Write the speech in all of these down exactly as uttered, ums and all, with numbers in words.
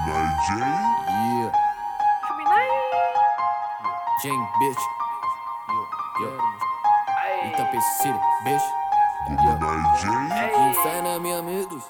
Yeah. Jane, bitch. Yeah. Itapecida, bitch. Yeah. E fé na minha amigos.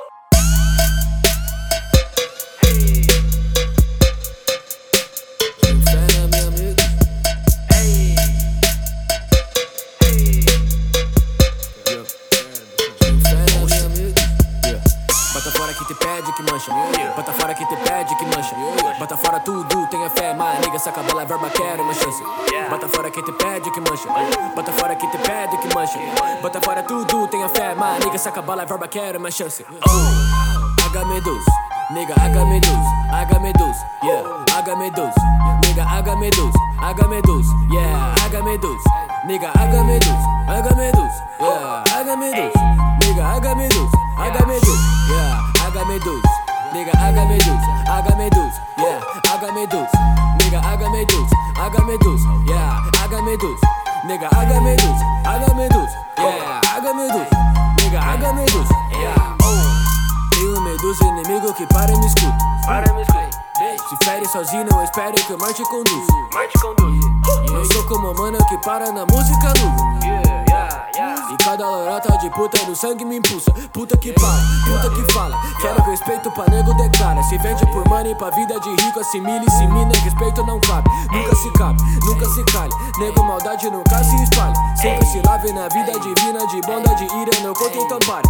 Bota fora que te pede que mancha. Bota fora que te pede que mancha. Bota fora tudo, tenha fé, mas nigga, saca a bola, verba, quero uma chance. Bota fora que te pede que mancha. Bota fora que te pede que mancha. Bota fora tudo, tenha fé, mas nigga, saca a bola, verba, quero uma chance. Oh, H Medus, nigga, H Medus, H Medus, yeah, H Medus, nigga, H Medus, H Medus, yeah, H Medus, nigga, H Medus, H Medus, yeah, H Medus, nigga, H Medus, H Medus, yeah, H Medus, nigga, H Medus, H Medus, yeah, H Medus, nigga, H Medus, H Medus, yeah, H Medus, nigga, H Medus, H Medus, yeah, H Medus, nigga, H Medus, yeah. Tenho medusa, inimigo que para e me escuta. Para me escuta. Se fere sozinho, eu espero que o mar te conduz. Mar te conduz. Eu sou como mano que para na música nuvem. Yeah, yeah, yeah. E cada lorota de puta no sangue me impulsa. Puta que para, puta que fala. Quero respeito pra nego declara. Se vende por money pra vida de rico, assimile, se mina, respeito não cabe. Nunca se cabe, nunca se cale. Nego maldade nunca se espalha. Sempre se lave na vida divina, de bonda, de ira, não conta então pare.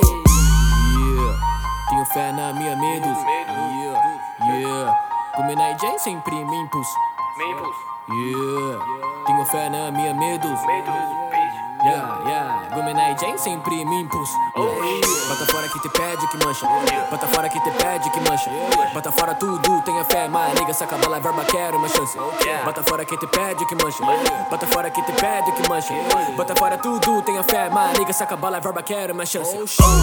Yeah, tenho fé na minha medos. Yeah, yeah. Como na Jane sempre me impulso. Me impulso. Yeah, tenho fé na minha medos. Medo, bitch. Yeah, yeah, Gomenai Jane sempre me impulso. Yeah. Bota fora que te pede que mancha. Bota fora que te pede que mancha. Bota fora tudo, tenha fé, mas nigga, saca a bola, verba, quero uma chance. Bota fora que te pede que mancha. Bota fora que te pede que mancha. Bota fora tudo, tenha fé, mas nigga, saca a bola, verba, quero uma chance.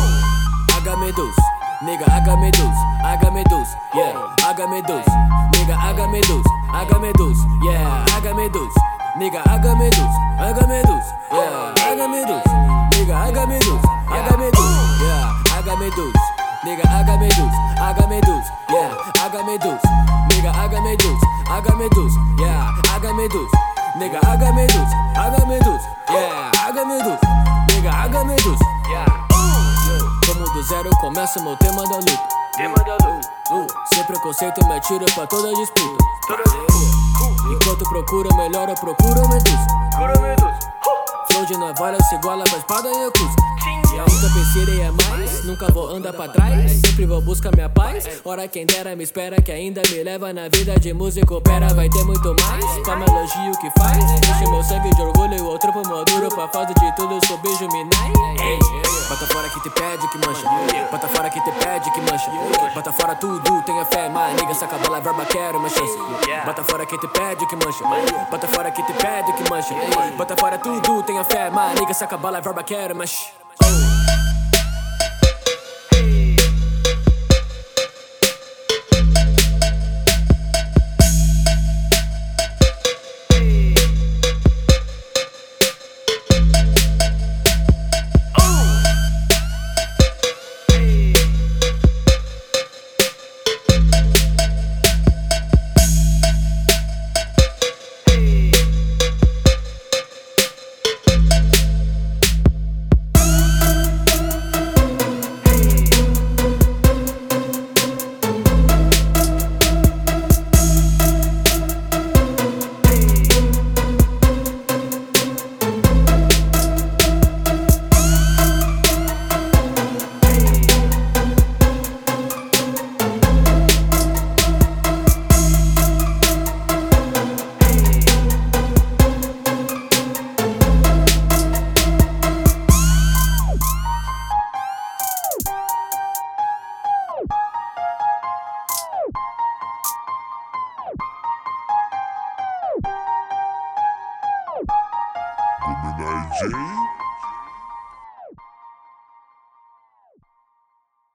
H Medus, nigga, H Medus, H Medus, yeah, H Medus, nigga, H Medus, H Medus, yeah, H Medus, nigga, H Medus, H Medus, yeah, H Medus, nigga, H Medus, H Medus, yeah, H Medus, nigga, H Medus, H Medus, yeah, H Medus, nigga, H Medus, H Medus, yeah, H Medus, nigga, H Medus, H Medus, yeah, H Medus, nigga, H Medus, Yeah. como do zero começa meu tema da luta. Tema da luta. Uh, sem preconceito me atiro pra toda disputa. Toda disputa. Enquanto procura melhor, eu procuro medusa. Cura medusa. Flow de navalha se iguala pra espada e acusa. Nunca pensei é mais, nunca vou andar pra trás. Sempre vou buscar minha paz. Ora quem dera me espera que ainda me leva na vida de músico. Pera, vai ter muito mais. Calma, elogio que faz. Enche meu sangue de orgulho e o outro pro maduro. Pra fazer de tudo, eu sou beijo minai. Bota fora que te pede que mancha. Bota fora que te pede que mancha. Bota fora tudo, tenha fé, mas nigga, saca a bola, verba, quero uma chance. Bota fora que te pede que mancha. Bota fora que te pede que mancha. Bota fora tudo, tenha fé, mas nigga, saca a bola, verba, quero uma chance. Gomenai Jane.